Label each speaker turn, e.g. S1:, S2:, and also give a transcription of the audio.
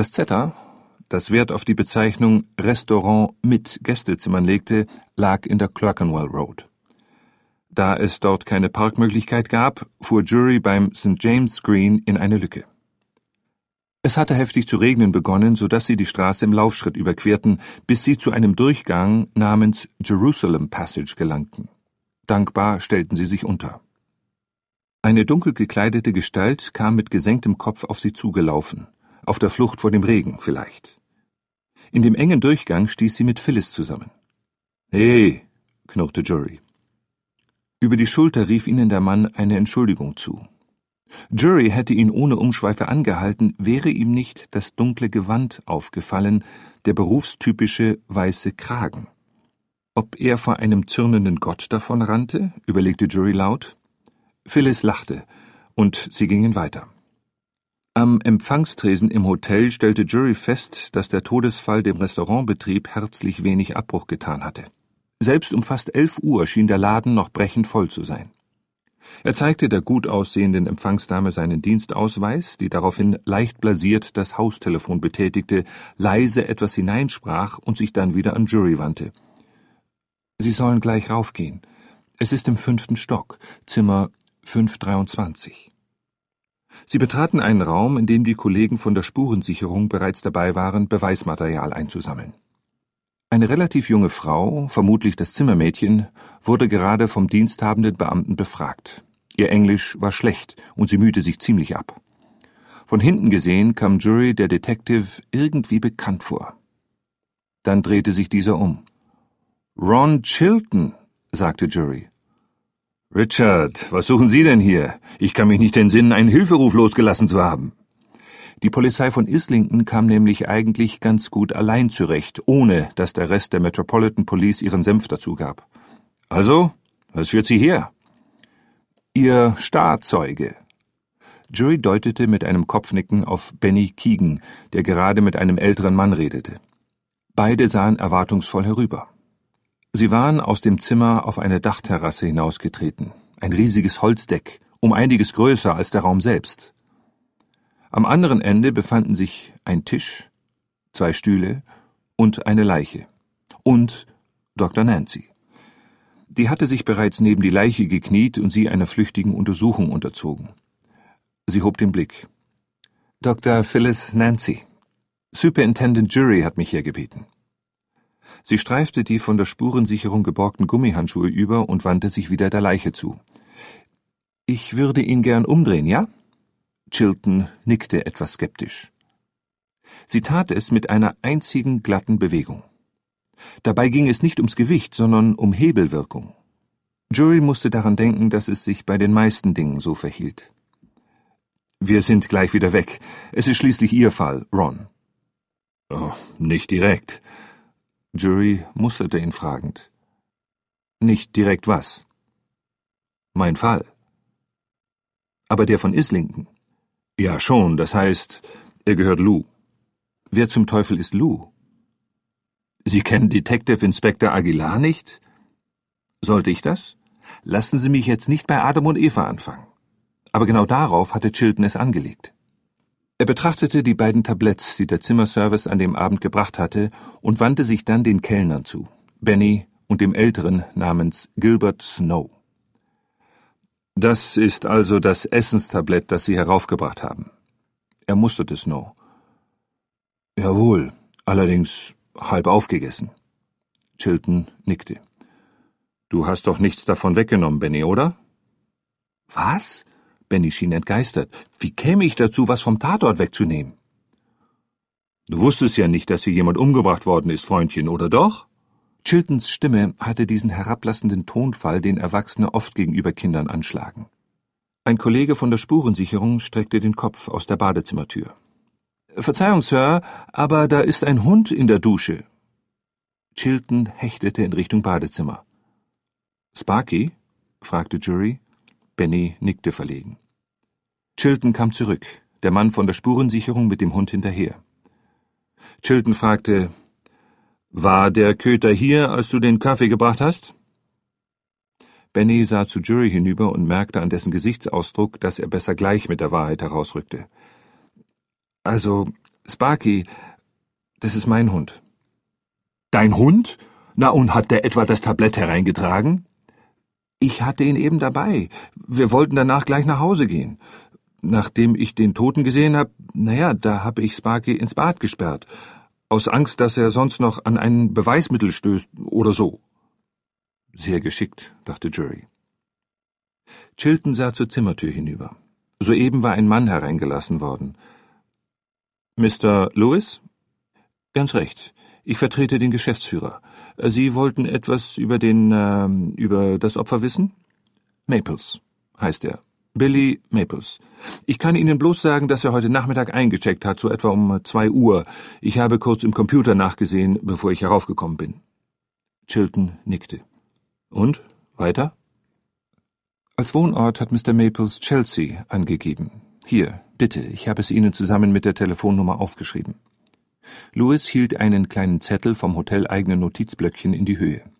S1: Das Zeta, das Wert auf die Bezeichnung Restaurant mit Gästezimmern legte, lag in der Clerkenwell Road. Da es dort keine Parkmöglichkeit gab, fuhr Jury beim St. James Green in eine Lücke. Es hatte heftig zu regnen begonnen, so dass sie die Straße im Laufschritt überquerten, bis sie zu einem Durchgang namens Jerusalem Passage gelangten. Dankbar stellten sie sich unter. Eine dunkel gekleidete Gestalt kam mit gesenktem Kopf auf sie zugelaufen, auf der Flucht vor dem Regen vielleicht. In dem engen Durchgang stieß sie mit Phyllis zusammen. »Hey«, knurrte Jury. Über die Schulter rief ihnen der Mann eine Entschuldigung zu. Jury hätte ihn ohne Umschweife angehalten, wäre ihm nicht das dunkle Gewand aufgefallen, der berufstypische weiße Kragen. Ob er vor einem zürnenden Gott davonrannte, überlegte Jury laut. Phyllis lachte, und sie gingen weiter. Am Empfangstresen im Hotel stellte Jury fest, dass der Todesfall dem Restaurantbetrieb herzlich wenig Abbruch getan hatte. Selbst um fast 11 Uhr schien der Laden noch brechend voll zu sein. Er zeigte der gut aussehenden Empfangsdame seinen Dienstausweis, die daraufhin leicht blasiert das Haustelefon betätigte, leise etwas hineinsprach und sich dann wieder an Jury wandte. »Sie sollen gleich raufgehen. Es ist im 5. Stock, Zimmer 523. Sie betraten einen Raum, in dem die Kollegen von der Spurensicherung bereits dabei waren, Beweismaterial einzusammeln. Eine relativ junge Frau, vermutlich das Zimmermädchen, wurde gerade vom diensthabenden Beamten befragt. Ihr Englisch war schlecht und sie mühte sich ziemlich ab. Von hinten gesehen kam Jury der Detective irgendwie bekannt vor. Dann drehte sich dieser um. »Ron Chilton«, sagte Jury. »Richard, was suchen Sie denn hier? Ich kann mich nicht entsinnen, einen Hilferuf losgelassen zu haben.« Die Polizei von Islington kam nämlich eigentlich ganz gut allein zurecht, ohne dass der Rest der Metropolitan Police ihren Senf dazu gab. »Also, was führt Sie her?« »Ihr Starzeuge.« Jury deutete mit einem Kopfnicken auf Benny Keegan, der gerade mit einem älteren Mann redete. Beide sahen erwartungsvoll herüber. Sie waren aus dem Zimmer auf eine Dachterrasse hinausgetreten, ein riesiges Holzdeck, um einiges größer als der Raum selbst. Am anderen Ende befanden sich ein Tisch, 2 Stühle und eine Leiche. Und Dr. Nancy. Die hatte sich bereits neben die Leiche gekniet und sie einer flüchtigen Untersuchung unterzogen. Sie hob den Blick. »Dr. Phyllis Nancy. Superintendent Jury hat mich hergebeten.« Sie streifte die von der Spurensicherung geborgten Gummihandschuhe über und wandte sich wieder der Leiche zu. »Ich würde ihn gern umdrehen, ja?« Chilton nickte etwas skeptisch. Sie tat es mit einer einzigen glatten Bewegung. Dabei ging es nicht ums Gewicht, sondern um Hebelwirkung. Jury musste daran denken, dass es sich bei den meisten Dingen so verhielt. »Wir sind gleich wieder weg. Es ist schließlich Ihr Fall, Ron.« »Oh, nicht direkt.« Jury musterte ihn fragend. »Nicht direkt was?« »Mein Fall.« »Aber der von Islington?« »Ja schon, das heißt, er gehört Lou.« »Wer zum Teufel ist Lou?« »Sie kennen Detective Inspector Aguilar nicht?« »Sollte ich das? Lassen Sie mich jetzt nicht bei Adam und Eva anfangen.« Aber genau darauf hatte Chilton es angelegt. Er betrachtete die beiden Tabletts, die der Zimmerservice an dem Abend gebracht hatte, und wandte sich dann den Kellnern zu, Benny und dem Älteren namens Gilbert Snow. »Das ist also das Essenstablett, das Sie heraufgebracht haben.« Er musterte Snow. »Jawohl, allerdings halb aufgegessen.« Chilton nickte. »Du hast doch nichts davon weggenommen, Benny, oder?« »Was?« Benny schien entgeistert. »Wie käme ich dazu, was vom Tatort wegzunehmen?« »Du wusstest ja nicht, dass hier jemand umgebracht worden ist, Freundchen, oder doch?« Chiltons Stimme hatte diesen herablassenden Tonfall, den Erwachsene oft gegenüber Kindern anschlagen. Ein Kollege von der Spurensicherung streckte den Kopf aus der Badezimmertür. »Verzeihung, Sir, aber da ist ein Hund in der Dusche.« Chilton hechtete in Richtung Badezimmer. »Sparky?« fragte Jury. Benny nickte verlegen. Chilton kam zurück, der Mann von der Spurensicherung mit dem Hund hinterher. Chilton fragte, »War der Köter hier, als du den Kaffee gebracht hast?« Benny sah zu Jury hinüber und merkte an dessen Gesichtsausdruck, dass er besser gleich mit der Wahrheit herausrückte. »Also, Sparky, das ist mein Hund.
S2: Dein Hund? Na, und hat der etwa das Tablett hereingetragen?
S1: Ich hatte ihn eben dabei. Wir wollten danach gleich nach Hause gehen. Nachdem ich den Toten gesehen habe, da habe ich Sparky ins Bad gesperrt. Aus Angst, dass er sonst noch an ein Beweismittel stößt oder so. Sehr geschickt, dachte Jury. Chilton sah zur Zimmertür hinüber. Soeben war ein Mann hereingelassen worden. »Mr. Lewis?« »Ganz recht. Ich vertrete den Geschäftsführer. Sie wollten etwas über das Opfer wissen?« »Maples, heißt er. Billy Maples. Ich kann Ihnen bloß sagen, dass er heute Nachmittag eingecheckt hat, so etwa um 2 Uhr. Ich habe kurz im Computer nachgesehen, bevor ich heraufgekommen bin.« Chilton nickte. »Und? Weiter?« »Als Wohnort hat Mr. Maples Chelsea angegeben. Hier, bitte, ich habe es Ihnen zusammen mit der Telefonnummer aufgeschrieben.« Lewis hielt einen kleinen Zettel vom hoteleigenen Notizblöckchen in die Höhe.